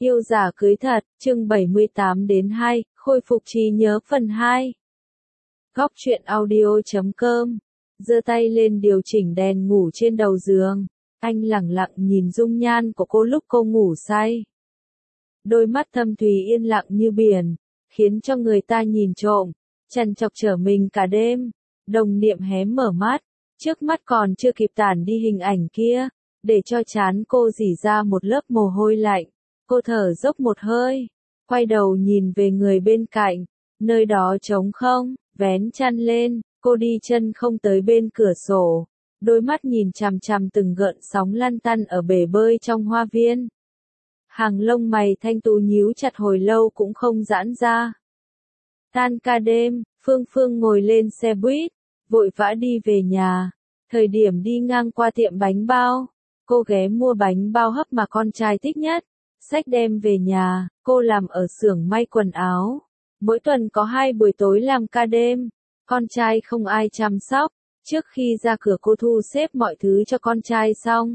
Yêu giả cưới thật, chương 78 đến 2, khôi phục trí nhớ phần 2. Góc truyện audio.com. Giơ tay lên điều chỉnh đèn ngủ trên đầu giường. Anh lẳng lặng nhìn dung nhan của cô lúc cô ngủ say. Đôi mắt thâm thúy yên lặng như biển, khiến cho người ta nhìn trộm, trằn trọc trở mình cả đêm. Đồng Niệm hé mở mắt, trước mắt còn chưa kịp tản đi hình ảnh kia, để cho trán cô rỉ ra một lớp mồ hôi lạnh. Cô thở dốc một hơi, quay đầu nhìn về người bên cạnh, nơi đó trống không, vén chăn lên, cô đi chân không tới bên cửa sổ, đôi mắt nhìn chằm chằm từng gợn sóng lăn tăn ở bể bơi trong hoa viên. Hàng lông mày thanh tú nhíu chặt hồi lâu cũng không giãn ra. Tan ca đêm, Phương Phương ngồi lên xe buýt, vội vã đi về nhà. Thời điểm đi ngang qua tiệm bánh bao, cô ghé mua bánh bao hấp mà con trai thích nhất. Xách đem về nhà, cô làm ở xưởng may quần áo. Mỗi tuần có 2 buổi tối làm ca đêm. Con trai không ai chăm sóc. Trước khi ra cửa cô thu xếp mọi thứ cho con trai xong,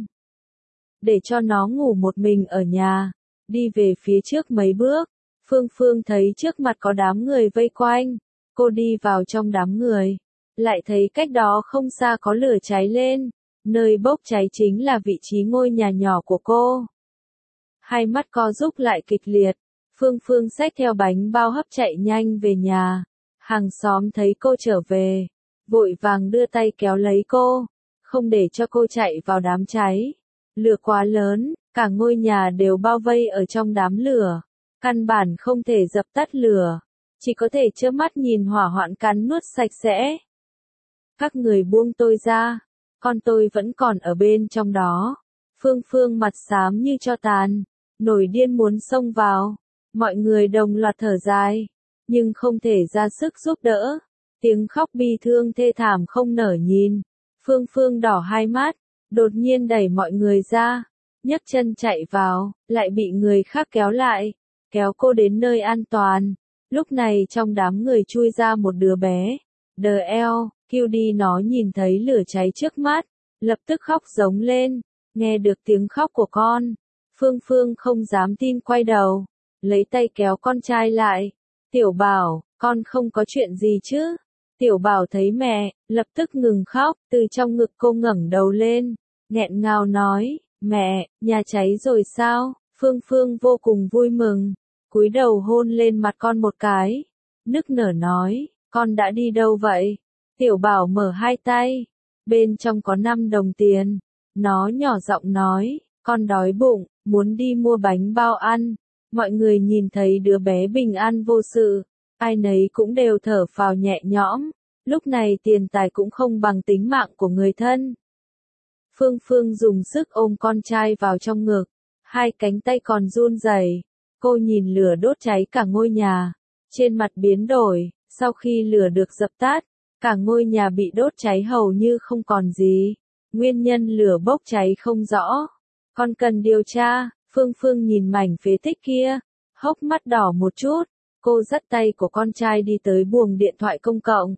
để cho nó ngủ một mình ở nhà. Đi về phía trước mấy bước, Phương Phương thấy trước mặt có đám người vây quanh. Cô đi vào trong đám người, lại thấy cách đó không xa có lửa cháy lên. Nơi bốc cháy chính là vị trí ngôi nhà nhỏ của cô. Hai mắt co rúm lại kịch liệt, Phương Phương xách theo bánh bao hấp chạy nhanh về nhà. Hàng xóm thấy cô trở về, vội vàng đưa tay kéo lấy cô, không để cho cô chạy vào đám cháy. Lửa quá lớn, cả ngôi nhà đều bao vây ở trong đám lửa, căn bản không thể dập tắt lửa, chỉ có thể trơ mắt nhìn hỏa hoạn cắn nuốt sạch sẽ. Các người buông tôi ra, con tôi vẫn còn ở bên trong đó. Phương Phương mặt xám như tro tàn, nổi điên muốn xông vào. Mọi người đồng loạt thở dài, nhưng không thể ra sức giúp đỡ. Tiếng khóc bi thương thê thảm không nở nhìn. Phương Phương đỏ hai mắt, đột nhiên đẩy mọi người ra, nhấc chân chạy vào, lại bị người khác kéo lại, kéo cô đến nơi an toàn. Lúc này trong đám người chui ra một đứa bé, đờ eo, kêu đi. Nó nhìn thấy lửa cháy trước mắt, lập tức khóc giống lên. Nghe được tiếng khóc của con, Phương Phương không dám tin quay đầu, lấy tay kéo con trai lại. Tiểu Bảo, con không có chuyện gì chứ? Tiểu Bảo thấy mẹ, lập tức ngừng khóc, từ trong ngực cô ngẩng đầu lên, nghẹn ngào nói, mẹ, nhà cháy rồi sao? Phương Phương vô cùng vui mừng, cúi đầu hôn lên mặt con một cái, nức nở nói, con đã đi đâu vậy? Tiểu Bảo mở hai tay, bên trong có 5 đồng tiền. Nó nhỏ giọng nói, con đói bụng, muốn đi mua bánh bao ăn. Mọi người nhìn thấy đứa bé bình an vô sự, ai nấy cũng đều thở phào nhẹ nhõm. Lúc này tiền tài cũng không bằng tính mạng của người thân. Phương Phương dùng sức ôm con trai vào trong ngực, hai cánh tay còn run rẩy. Cô nhìn lửa đốt cháy cả ngôi nhà, trên mặt biến đổi. Sau khi lửa được dập tắt, cả ngôi nhà bị đốt cháy hầu như không còn gì. Nguyên nhân lửa bốc cháy không rõ, còn cần điều tra. Phương Phương nhìn mảnh phế tích kia, hốc mắt đỏ một chút. Cô dắt tay của con trai đi tới buồng điện thoại công cộng,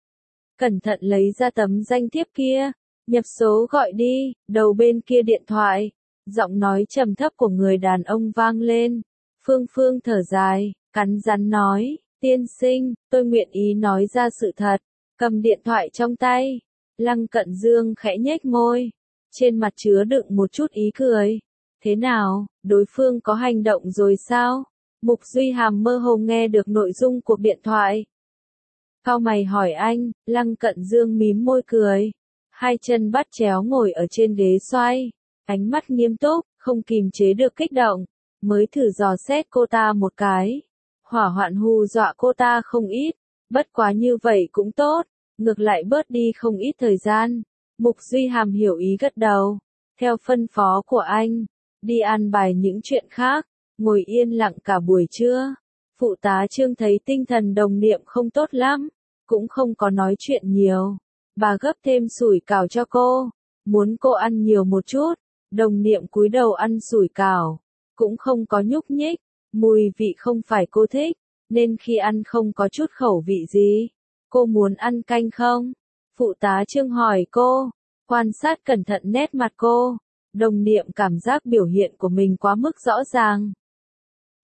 cẩn thận lấy ra tấm danh thiếp kia, nhập số gọi đi. Đầu bên kia điện thoại, giọng nói trầm thấp của người đàn ông vang lên. Phương Phương thở dài, cắn rắn nói, tiên sinh, tôi nguyện ý nói ra sự thật. Cầm điện thoại trong tay, Lăng Cận Dương khẽ nhếch môi, trên mặt chứa đựng một chút ý cười. Thế nào, đối phương có hành động rồi sao? Mục Duy Hàm mơ hồ nghe được nội dung cuộc điện thoại. Cau mày hỏi anh. Lăng Cận Dương mím môi cười, hai chân bắt chéo ngồi ở trên ghế xoay, ánh mắt nghiêm túc, không kìm chế được kích động. Mới thử dò xét cô ta một cái, hỏa hoạn hù dọa cô ta không ít, bất quá như vậy cũng tốt, ngược lại bớt đi không ít thời gian. Mục Duy Hàm hiểu ý gật đầu, theo phân phó của anh, đi an bài những chuyện khác, ngồi yên lặng cả buổi trưa. Phụ tá Trương thấy tinh thần Đồng Niệm không tốt lắm, cũng không có nói chuyện nhiều. Bà gấp thêm sủi cảo cho cô, muốn cô ăn nhiều một chút. Đồng Niệm cúi đầu ăn sủi cảo, cũng không có nhúc nhích, mùi vị không phải cô thích, nên khi ăn không có chút khẩu vị gì. Cô muốn ăn canh không? Phụ tá Trương hỏi cô, quan sát cẩn thận nét mặt cô. Đồng Niệm cảm giác biểu hiện của mình quá mức rõ ràng.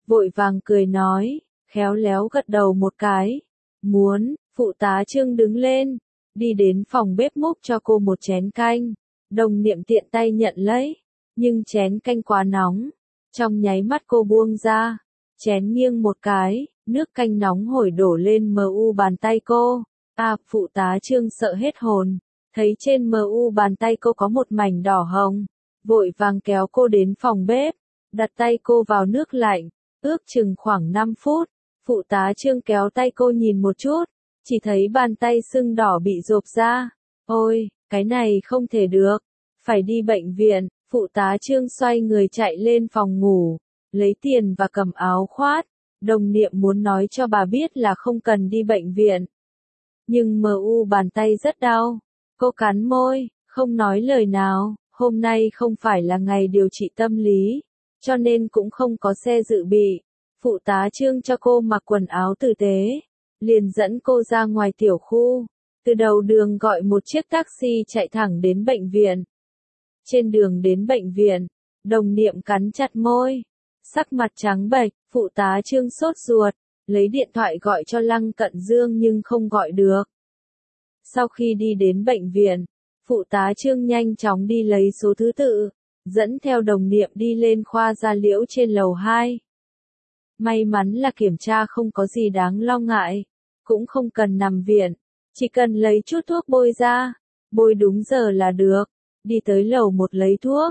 vội vàng cười nói, khéo léo gật đầu một cái. Muốn, phụ tá Trương đứng lên, đi đến phòng bếp múc cho cô một chén canh. Đồng Niệm tiện tay nhận lấy, nhưng chén canh quá nóng. Trong nháy mắt cô buông ra, chén nghiêng một cái, nước canh nóng hổi đổ lên bàn tay cô. Phụ tá Trương sợ hết hồn, thấy trên bàn tay cô có một mảnh đỏ hồng, vội vàng kéo cô đến phòng bếp, đặt tay cô vào nước lạnh, ước chừng khoảng 5 phút. Phụ tá Trương kéo tay cô nhìn một chút, chỉ thấy bàn tay sưng đỏ bị rộp ra. Ôi, cái này không thể được, phải đi bệnh viện. Phụ tá Trương xoay người chạy lên phòng ngủ, lấy tiền và cầm áo khoác. Đồng Niệm muốn nói cho bà biết là không cần đi bệnh viện. Nhưng bàn tay rất đau. Cô cắn môi, không nói lời nào. Hôm nay không phải là ngày điều trị tâm lý, cho nên cũng không có xe dự bị. Phụ tá Trương cho cô mặc quần áo tử tế, liền dẫn cô ra ngoài tiểu khu. Từ đầu đường gọi một chiếc taxi chạy thẳng đến bệnh viện. Trên đường đến bệnh viện, Đồng Niệm cắn chặt môi, sắc mặt trắng bệch. Phụ tá Trương sốt ruột, lấy điện thoại gọi cho Lăng Cận Dương nhưng không gọi được. Sau khi đi đến bệnh viện, phụ tá Trương nhanh chóng đi lấy số thứ tự, dẫn theo Đồng Niệm đi lên khoa da liễu trên lầu 2. May mắn là kiểm tra không có gì đáng lo ngại, cũng không cần nằm viện, chỉ cần lấy chút thuốc bôi ra, bôi đúng giờ là được. Đi tới lầu 1 lấy thuốc,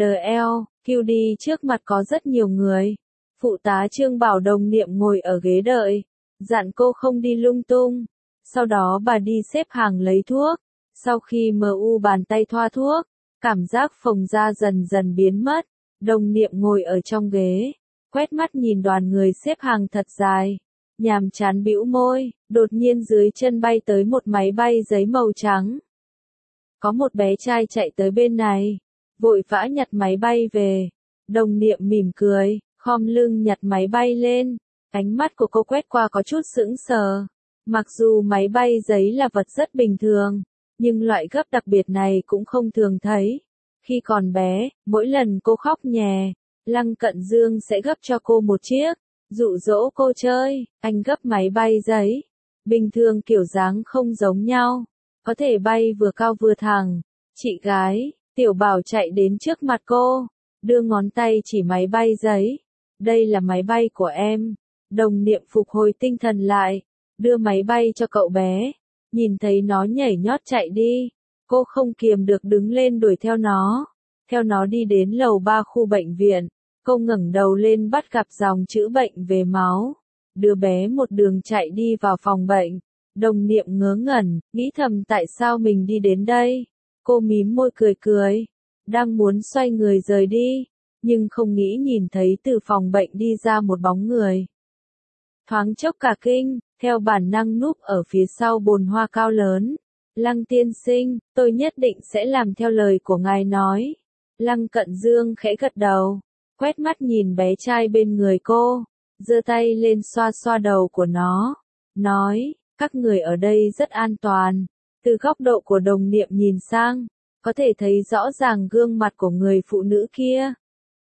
QD trước mặt có rất nhiều người. Phụ tá Trương bảo Đồng Niệm ngồi ở ghế đợi, dặn cô không đi lung tung. Sau đó bà đi xếp hàng lấy thuốc. Sau khi bàn tay thoa thuốc, cảm giác phồng ra dần dần biến mất. Đồng Niệm ngồi ở trong ghế, quét mắt nhìn đoàn người xếp hàng thật dài, nhàm chán bĩu môi. Đột nhiên dưới chân bay tới một máy bay giấy màu trắng. Có một bé trai chạy tới bên này, vội vã nhặt máy bay về. Đồng Niệm mỉm cười, khom lưng nhặt máy bay lên. Ánh mắt của cô quét qua có chút sững sờ. Mặc dù máy bay giấy là vật rất bình thường, nhưng loại gấp đặc biệt này cũng không thường thấy. Khi còn bé, mỗi lần cô khóc nhè, Lăng Cận Dương sẽ gấp cho cô một chiếc, dụ dỗ cô chơi. Anh gấp máy bay giấy, bình thường kiểu dáng không giống nhau, có thể bay vừa cao vừa thẳng. Chị gái, Tiểu Bảo chạy đến trước mặt cô, đưa ngón tay chỉ máy bay giấy. Đây là máy bay của em. Đồng Niệm phục hồi tinh thần lại, đưa máy bay cho cậu bé. Nhìn thấy nó nhảy nhót chạy đi, cô không kiềm được đứng lên đuổi theo nó. Theo nó đi đến lầu 3 khu bệnh viện, cô ngẩng đầu lên bắt gặp dòng chữ bệnh về máu. Đứa bé một đường chạy đi vào phòng bệnh. Đồng Niệm ngớ ngẩn, nghĩ thầm tại sao mình đi đến đây. Cô mím môi cười cười, đang muốn xoay người rời đi, nhưng không nghĩ nhìn thấy từ phòng bệnh đi ra một bóng người. Thoáng chốc cả kinh, theo bản năng núp ở phía sau bồn hoa cao lớn. Lăng tiên sinh, tôi nhất định sẽ làm theo lời của ngài nói. Lăng Cận Dương khẽ gật đầu, quét mắt nhìn bé trai bên người cô, giơ tay lên xoa xoa đầu của nó, nói, các người ở đây rất an toàn. Từ góc độ của Đồng Niệm nhìn sang, có thể thấy rõ ràng gương mặt của người phụ nữ kia.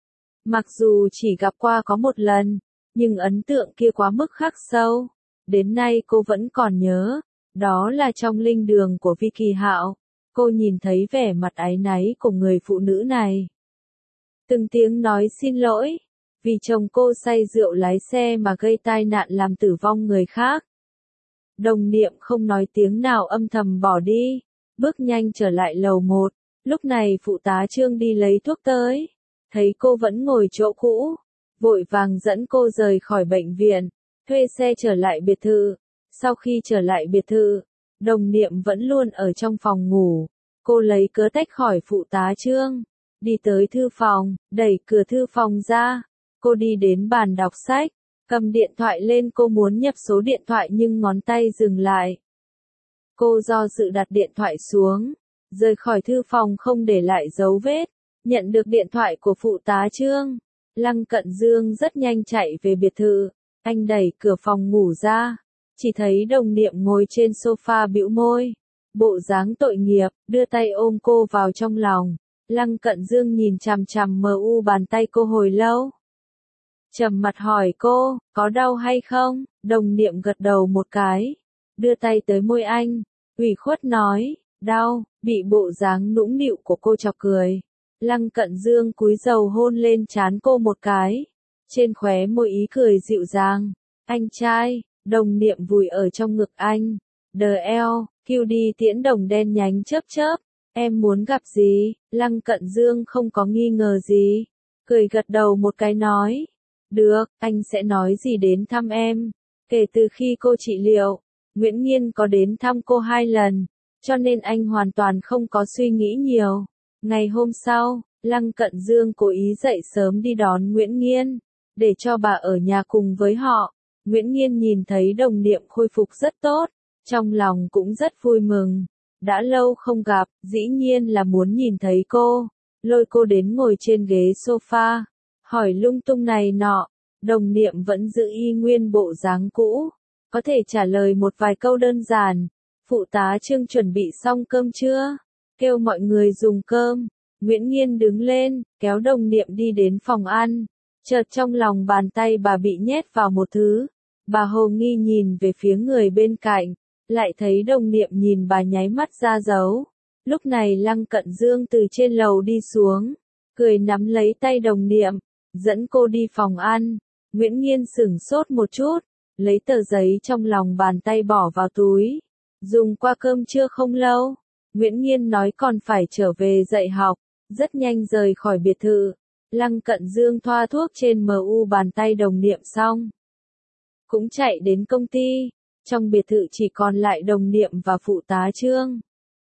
Mặc dù chỉ gặp qua có một lần, nhưng ấn tượng kia quá mức khắc sâu. Đến nay cô vẫn còn nhớ, đó là trong linh đường của Vi Kỳ Hạo. Cô nhìn thấy vẻ mặt áy náy của người phụ nữ này. Từng tiếng nói xin lỗi, vì chồng cô say rượu lái xe mà gây tai nạn làm tử vong người khác. Đồng Niệm không nói tiếng nào âm thầm bỏ đi, bước nhanh trở lại lầu 1. Lúc này phụ tá Trương đi lấy thuốc tới, thấy cô vẫn ngồi chỗ cũ, vội vàng dẫn cô rời khỏi bệnh viện, thuê xe trở lại biệt thự. Sau khi trở lại biệt thự, Đồng Niệm vẫn luôn ở trong phòng ngủ. Cô lấy cớ tách khỏi phụ tá Trương, đi tới thư phòng, đẩy cửa thư phòng ra. Cô đi đến bàn đọc sách, cầm điện thoại lên. Cô muốn nhập số điện thoại nhưng ngón tay dừng lại. Cô do dự đặt điện thoại xuống, rời khỏi thư phòng không để lại dấu vết. Nhận được điện thoại của phụ tá Trương, Lăng Cận Dương rất nhanh chạy về biệt thự. Anh đẩy cửa phòng ngủ ra, chỉ thấy Đồng Niệm ngồi trên sofa bĩu môi, bộ dáng tội nghiệp, đưa tay ôm cô vào trong lòng. Lăng Cận Dương nhìn chằm chằm bàn tay cô hồi lâu. trầm mặt hỏi cô, có đau hay không? Đồng Niệm gật đầu một cái, đưa tay tới môi anh, ủy khuất nói, đau, bị bộ dáng nũng nịu của cô chọc cười. Lăng Cận Dương cúi đầu hôn lên trán cô một cái, trên khóe môi ý cười dịu dàng, anh trai, Đồng Niệm vùi ở trong ngực anh, đờ eo, kêu đi tiễn đồng đen nhánh chớp chớp, em muốn gặp gì? Lăng Cận Dương không có nghi ngờ gì, cười gật đầu một cái nói, được, anh sẽ nói gì đến thăm em. Kể từ khi cô trị liệu, Nguyễn Nghiên có đến thăm cô 2 lần, cho nên anh hoàn toàn không có suy nghĩ nhiều. Ngày hôm sau, Lăng Cận Dương cố ý dậy sớm đi đón Nguyễn Nghiên, để cho bà ở nhà cùng với họ. Nguyễn Nghiên nhìn thấy Đồng Niệm khôi phục rất tốt, trong lòng cũng rất vui mừng. Đã lâu không gặp, dĩ nhiên là muốn nhìn thấy cô, lôi cô đến ngồi trên ghế sofa, hỏi lung tung này nọ. Đồng Niệm vẫn giữ y nguyên bộ dáng cũ, có thể trả lời một vài câu đơn giản. Phụ tá Trương chuẩn bị xong cơm chưa? Kêu mọi người dùng cơm. Nguyễn Nghiên đứng lên, kéo Đồng Niệm đi đến phòng ăn. Chợt trong lòng bàn tay bà bị nhét vào một thứ. Bà hồ nghi nhìn về phía người bên cạnh, lại thấy Đồng Niệm nhìn bà nháy mắt ra dấu. Lúc này Lăng Cận Dương từ trên lầu đi xuống, cười nắm lấy tay Đồng Niệm, dẫn cô đi phòng ăn. Nguyễn Nghiên sửng sốt một chút, lấy tờ giấy trong lòng bàn tay bỏ vào túi. Dùng qua cơm trưa không lâu, Nguyễn Nghiên nói còn phải trở về dạy học, rất nhanh rời khỏi biệt thự. Lăng Cận Dương thoa thuốc trên mu bàn tay Đồng Niệm xong, cũng chạy đến công ty. Trong biệt thự chỉ còn lại Đồng Niệm và phụ tá Trương.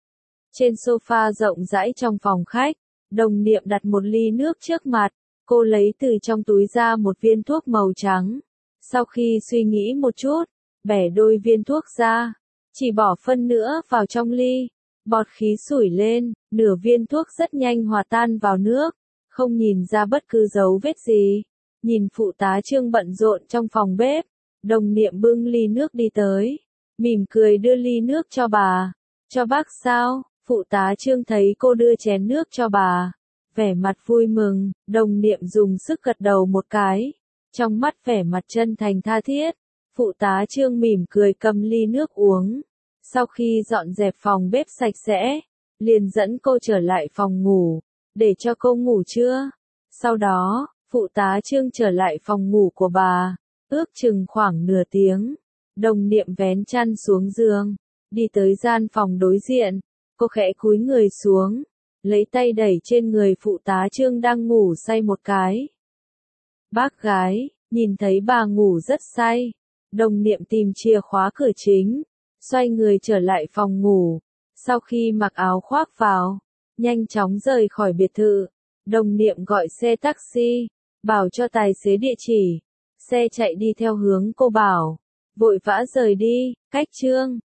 Trên sofa rộng rãi trong phòng khách, Đồng Niệm đặt một ly nước trước mặt, cô lấy từ trong túi ra một viên thuốc màu trắng. Sau khi suy nghĩ một chút, bẻ đôi viên thuốc ra, chỉ bỏ phân nữa vào trong ly, bọt khí sủi lên, nửa viên thuốc rất nhanh hòa tan vào nước, không nhìn ra bất cứ dấu vết gì. Nhìn phụ tá Trương bận rộn trong phòng bếp, Đồng Niệm bưng ly nước đi tới, mỉm cười đưa ly nước cho bà. Cho bác sao? Phụ tá Trương thấy cô đưa chén nước cho bà, vẻ mặt vui mừng. Đồng Niệm dùng sức gật đầu một cái, trong mắt vẻ mặt chân thành tha thiết. Phụ tá Trương mỉm cười cầm ly nước uống. Sau khi dọn dẹp phòng bếp sạch sẽ, liền dẫn cô trở lại phòng ngủ, để cho cô ngủ trưa. Sau đó, phụ tá Trương trở lại phòng ngủ của bà, ước chừng khoảng nửa tiếng. Đồng Niệm vén chăn xuống giường, đi tới gian phòng đối diện, cô khẽ cúi người xuống, lấy tay đẩy trên người phụ tá Trương đang ngủ say một cái. Bác gái, nhìn thấy bà ngủ rất say, Đồng Niệm tìm chìa khóa cửa chính, xoay người trở lại phòng ngủ. Sau khi mặc áo khoác vào, nhanh chóng rời khỏi biệt thự. Đồng Niệm gọi xe taxi, bảo cho tài xế địa chỉ. Xe chạy đi theo hướng cô bảo, vội vã rời đi. Cách Trương